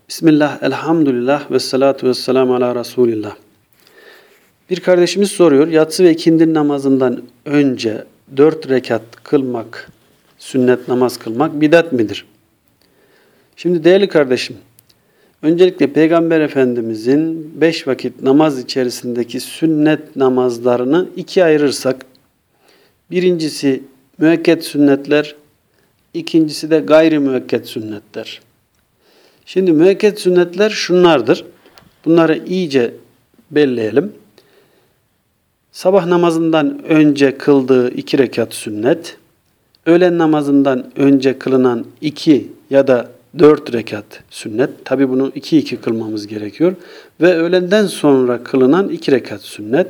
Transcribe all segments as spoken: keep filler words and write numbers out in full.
Bismillah, elhamdülillah ve salatu ve selamu ala Resulillah. Bir kardeşimiz soruyor, yatsı ve ikindi namazından önce dört rekat kılmak, sünnet namaz kılmak bidat midir? Şimdi değerli kardeşim, öncelikle Peygamber Efendimizin beş vakit namaz içerisindeki sünnet namazlarını ikiye ayırırsak, birincisi müekket sünnetler, ikincisi de gayri müekket sünnetler. Şimdi müekket sünnetler şunlardır. Bunları iyice belleyelim. Sabah namazından önce kıldığı iki rekat sünnet, öğlen namazından önce kılınan iki ya da dört rekat sünnet, tabi bunu iki iki kılmamız gerekiyor, ve öğlenden sonra kılınan iki rekat sünnet,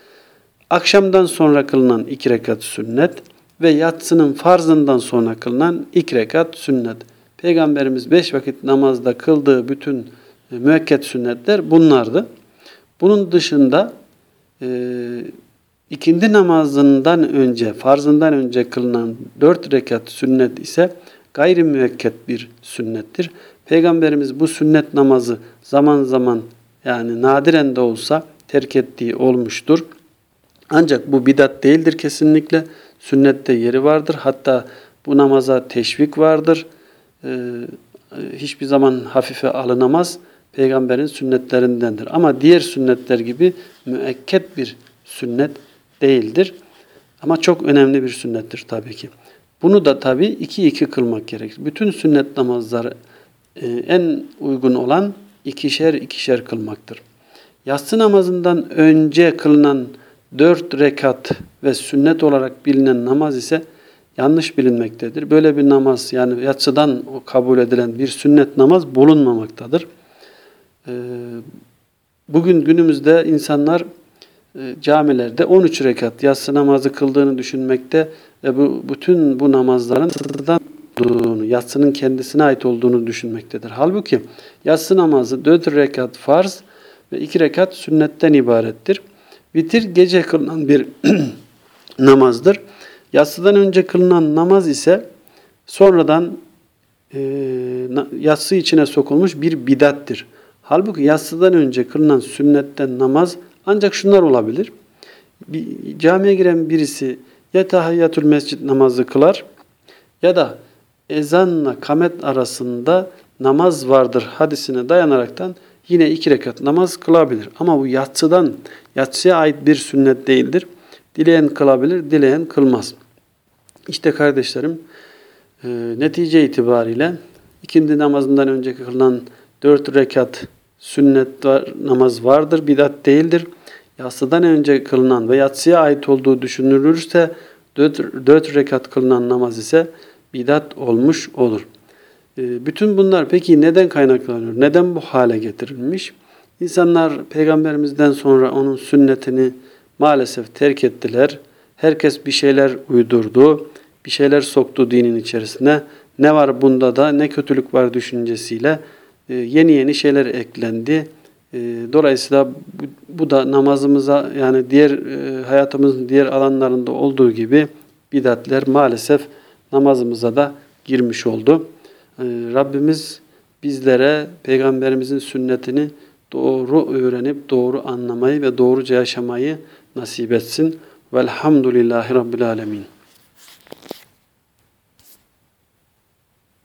akşamdan sonra kılınan iki rekat sünnet ve yatsının farzından sonra kılınan iki rekat sünnet. Peygamberimiz beş vakit namazda kıldığı bütün müekket sünnetler bunlardı. Bunun dışında e, ikindi namazından önce, farzından önce kılınan dört rekat sünnet ise gayri müekket bir sünnettir. Peygamberimiz bu sünnet namazı zaman zaman, yani nadiren de olsa terk ettiği olmuştur. Ancak bu bidat değildir kesinlikle. Sünnette yeri vardır. Hatta bu namaza teşvik vardır. Ee, hiçbir zaman hafife alınamaz. Peygamberin sünnetlerindendir. Ama diğer sünnetler gibi müekket bir sünnet değildir. Ama çok önemli bir sünnettir tabii ki. Bunu da tabii iki iki kılmak gerekir. Bütün sünnet namazları e, en uygun olan ikişer ikişer kılmaktır. Yatsı namazından önce kılınan dört rekat ve sünnet olarak bilinen namaz ise yanlış bilinmektedir. Böyle bir namaz, yani yatsıdan kabul edilen bir sünnet namaz bulunmamaktadır. Ee, bugün günümüzde insanlar e, camilerde on üç rekat yatsı namazı kıldığını düşünmekte ve bu bütün bu namazların olduğunu, yatsının kendisine ait olduğunu düşünmektedir. Halbuki yatsı namazı dört rekat farz ve iki rekat sünnetten ibarettir. Vitir gece kılınan bir namazdır. Yatsıdan önce kılınan namaz ise sonradan e, yatsı içine sokulmuş bir bidattir. Halbuki yatsıdan önce kılınan sünnetten namaz ancak şunlar olabilir. Bir, camiye giren birisi ya tahiyyatül mescid namazı kılar ya da ezanla kamet arasında namaz vardır hadisine dayanaraktan yine iki rekat namaz kılabilir. Ama bu yatsıdan, yatsıya ait bir sünnet değildir. Dileyen kılabilir, dileyen kılmaz. İşte kardeşlerim, e, netice itibariyle ikindi namazından önceki kılınan dört rekat sünnet var, namaz vardır, bidat değildir. Yatsıdan önce kılınan ve yatsıya ait olduğu düşünülürse dört, dört rekat kılınan namaz ise bidat olmuş olur. E, bütün bunlar peki neden kaynaklanıyor? Neden bu hale getirilmiş? İnsanlar Peygamberimizden sonra onun sünnetini maalesef terk ettiler. Herkes bir şeyler uydurdu, bir şeyler soktu dinin içerisine. Ne var bunda da, ne kötülük var düşüncesiyle e, yeni yeni şeyler eklendi. E, dolayısıyla bu, bu da namazımıza, yani diğer e, hayatımızın diğer alanlarında olduğu gibi bidatler maalesef namazımıza da girmiş oldu. E, Rabbimiz bizlere Peygamberimizin sünnetini doğru öğrenip doğru anlamayı ve doğruca yaşamayı nasip etsin. Velhamdülillahi Rabbil Alemin.